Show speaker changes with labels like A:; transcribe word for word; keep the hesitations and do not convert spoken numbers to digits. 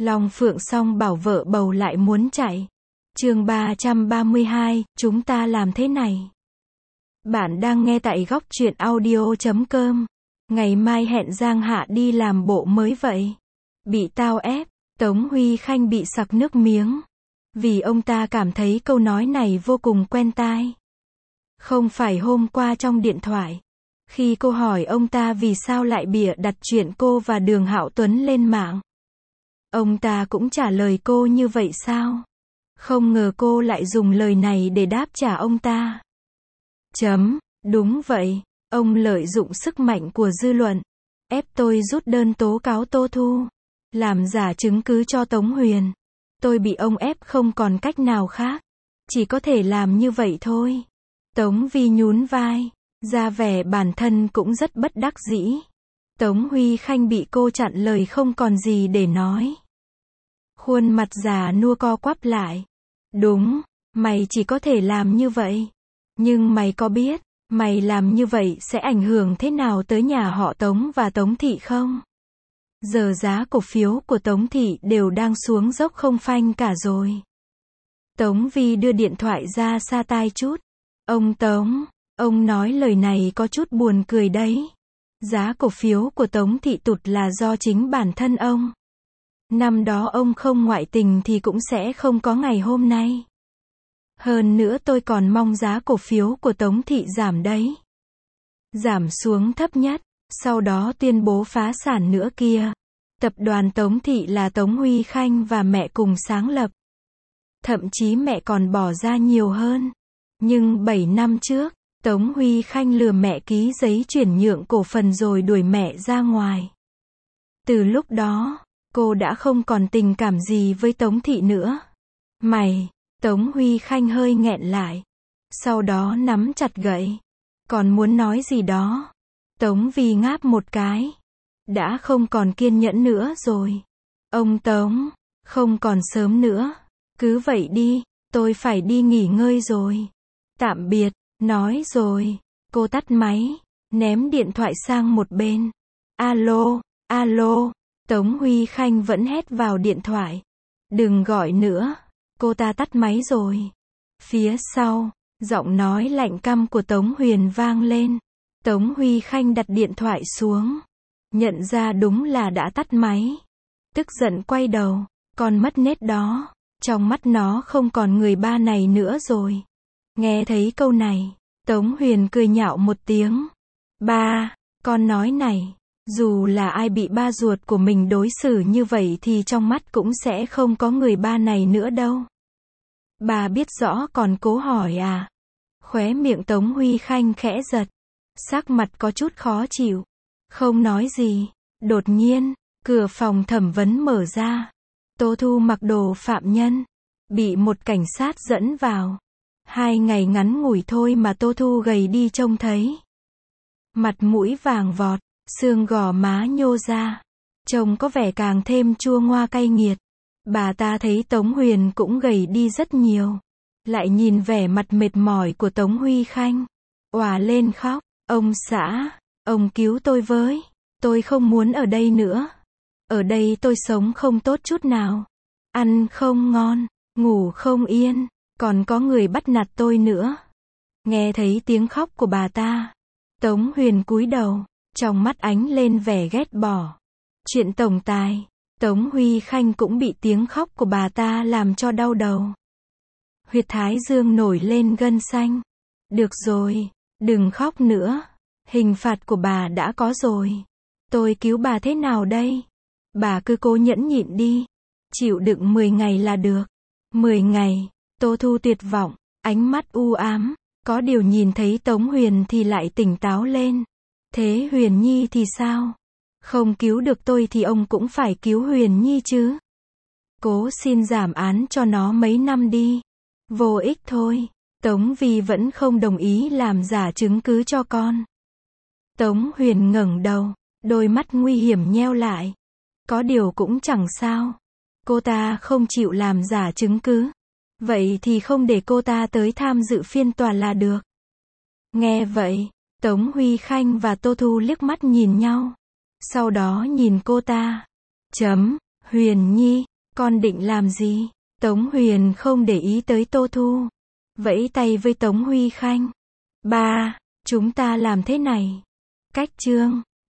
A: Long Phượng song bảo vợ bầu lại muốn chạy. Chương ba trăm ba mươi hai, chúng ta làm thế này. Bạn đang nghe tại góc truyện audio chấm com. Ngày mai hẹn Giang Hạ đi làm bộ mới vậy. Bị tao ép, Tống Huy Khanh bị sặc nước miếng. Vì ông ta cảm thấy câu nói này vô cùng quen tai. Không phải hôm qua trong điện thoại, khi cô hỏi ông ta vì sao lại bịa đặt chuyện cô và Đường Hạo Tuấn lên mạng, ông ta cũng trả lời cô như vậy sao? Không ngờ cô lại dùng lời này để đáp trả ông ta. Chấm, đúng vậy, ông lợi dụng sức mạnh của dư luận, ép tôi rút đơn tố cáo Tô Thu, làm giả chứng cứ cho Tống Huyền. Tôi bị ông ép không còn cách nào khác, chỉ có thể làm như vậy thôi. Tống Vi nhún vai, ra vẻ bản thân cũng rất bất đắc dĩ. Tống Huy Khanh bị cô chặn lời không còn gì để nói. Khuôn mặt già nua co quắp lại. Đúng, mày chỉ có thể làm như vậy. Nhưng mày có biết, mày làm như vậy sẽ ảnh hưởng thế nào tới nhà họ Tống và Tống Thị không? Giờ giá cổ phiếu của Tống Thị đều đang xuống dốc không phanh cả rồi. Tống Vi đưa điện thoại ra xa tai chút. Ông Tống, ông nói lời này có chút buồn cười đấy. Giá cổ phiếu của Tống Thị tụt là do chính bản thân ông. Năm đó ông không ngoại tình thì cũng sẽ không có ngày hôm nay. Hơn nữa tôi còn mong giá cổ phiếu của Tống Thị giảm đấy. Giảm xuống thấp nhất, sau đó tuyên bố phá sản nữa kia. Tập đoàn Tống Thị là Tống Huy Khanh và mẹ cùng sáng lập. Thậm chí mẹ còn bỏ ra nhiều hơn. Nhưng bảy năm trước, Tống Huy Khanh lừa mẹ ký giấy chuyển nhượng cổ phần rồi đuổi mẹ ra ngoài. Từ lúc đó, cô đã không còn tình cảm gì với Tống Thị nữa. Mày, Tống Huy Khanh hơi nghẹn lại. Sau đó nắm chặt gậy. Còn muốn nói gì đó. Tống Vi ngáp một cái. Đã không còn kiên nhẫn nữa rồi. Ông Tống, không còn sớm nữa. Cứ vậy đi, tôi phải đi nghỉ ngơi rồi. Tạm biệt, nói rồi. Cô tắt máy, ném điện thoại sang một bên. Alo, alo. Tống Huy Khanh vẫn hét vào điện thoại. Đừng gọi nữa. Cô ta tắt máy rồi. Phía sau, giọng nói lạnh căm của Tống Huyền vang lên. Tống Huy Khanh đặt điện thoại xuống. Nhận ra đúng là đã tắt máy. Tức giận quay đầu. Con mất nết đó. Trong mắt nó không còn người ba này nữa rồi. Nghe thấy câu này, Tống Huyền cười nhạo một tiếng. Ba, con nói này. Dù là ai bị ba ruột của mình đối xử như vậy thì trong mắt cũng sẽ không có người ba này nữa đâu. Bà biết rõ còn cố hỏi à? Khóe miệng Tống Huy Khanh khẽ giật. Sắc mặt có chút khó chịu. Không nói gì. Đột nhiên, cửa phòng thẩm vấn mở ra. Tô Thu mặc đồ phạm nhân. Bị một cảnh sát dẫn vào. Hai ngày ngắn ngủi thôi mà Tô Thu gầy đi trông thấy. Mặt mũi vàng vọt. Xương gò má nhô ra. Trông có vẻ càng thêm chua ngoa cay nghiệt. Bà ta thấy Tống Huyền cũng gầy đi rất nhiều. Lại nhìn vẻ mặt mệt mỏi của Tống Huy Khanh. Òa lên khóc. Ông xã, ông cứu tôi với. Tôi không muốn ở đây nữa. Ở đây tôi sống không tốt chút nào. Ăn không ngon, ngủ không yên. Còn có người bắt nạt tôi nữa. Nghe thấy tiếng khóc của bà ta. Tống Huyền cúi đầu. Trong mắt ánh lên vẻ ghét bỏ. Chuyện tổng tài, Tống Huy Khanh cũng bị tiếng khóc của bà ta làm cho đau đầu. Huyệt thái dương nổi lên gân xanh. Được rồi, đừng khóc nữa. Hình phạt của bà đã có rồi. Tôi cứu bà thế nào đây? Bà cứ cố nhẫn nhịn đi. Chịu đựng mười ngày là được. mười ngày, Tô Thu tuyệt vọng, ánh mắt u ám. Có điều nhìn thấy Tống Huyền thì lại tỉnh táo lên. Thế Huyền Nhi thì sao? Không cứu được tôi thì ông cũng phải cứu Huyền Nhi chứ. Cố xin giảm án cho nó mấy năm đi. Vô ích thôi. Tống Vi vẫn không đồng ý làm giả chứng cứ cho con. Tống Huyền ngẩng đầu, đôi mắt nguy hiểm nheo lại. Có điều cũng chẳng sao. Cô ta không chịu làm giả chứng cứ. Vậy thì không để cô ta tới tham dự phiên tòa là được. Nghe vậy, Tống Huy Khanh và Tô Thu liếc mắt nhìn nhau. Sau đó nhìn cô ta. Chấm, Huyền Nhi, Con định làm gì? Tống Huyền không để ý tới Tô Thu. Vẫy tay với Tống Huy Khanh. Ba, chúng ta làm thế này. Cách chương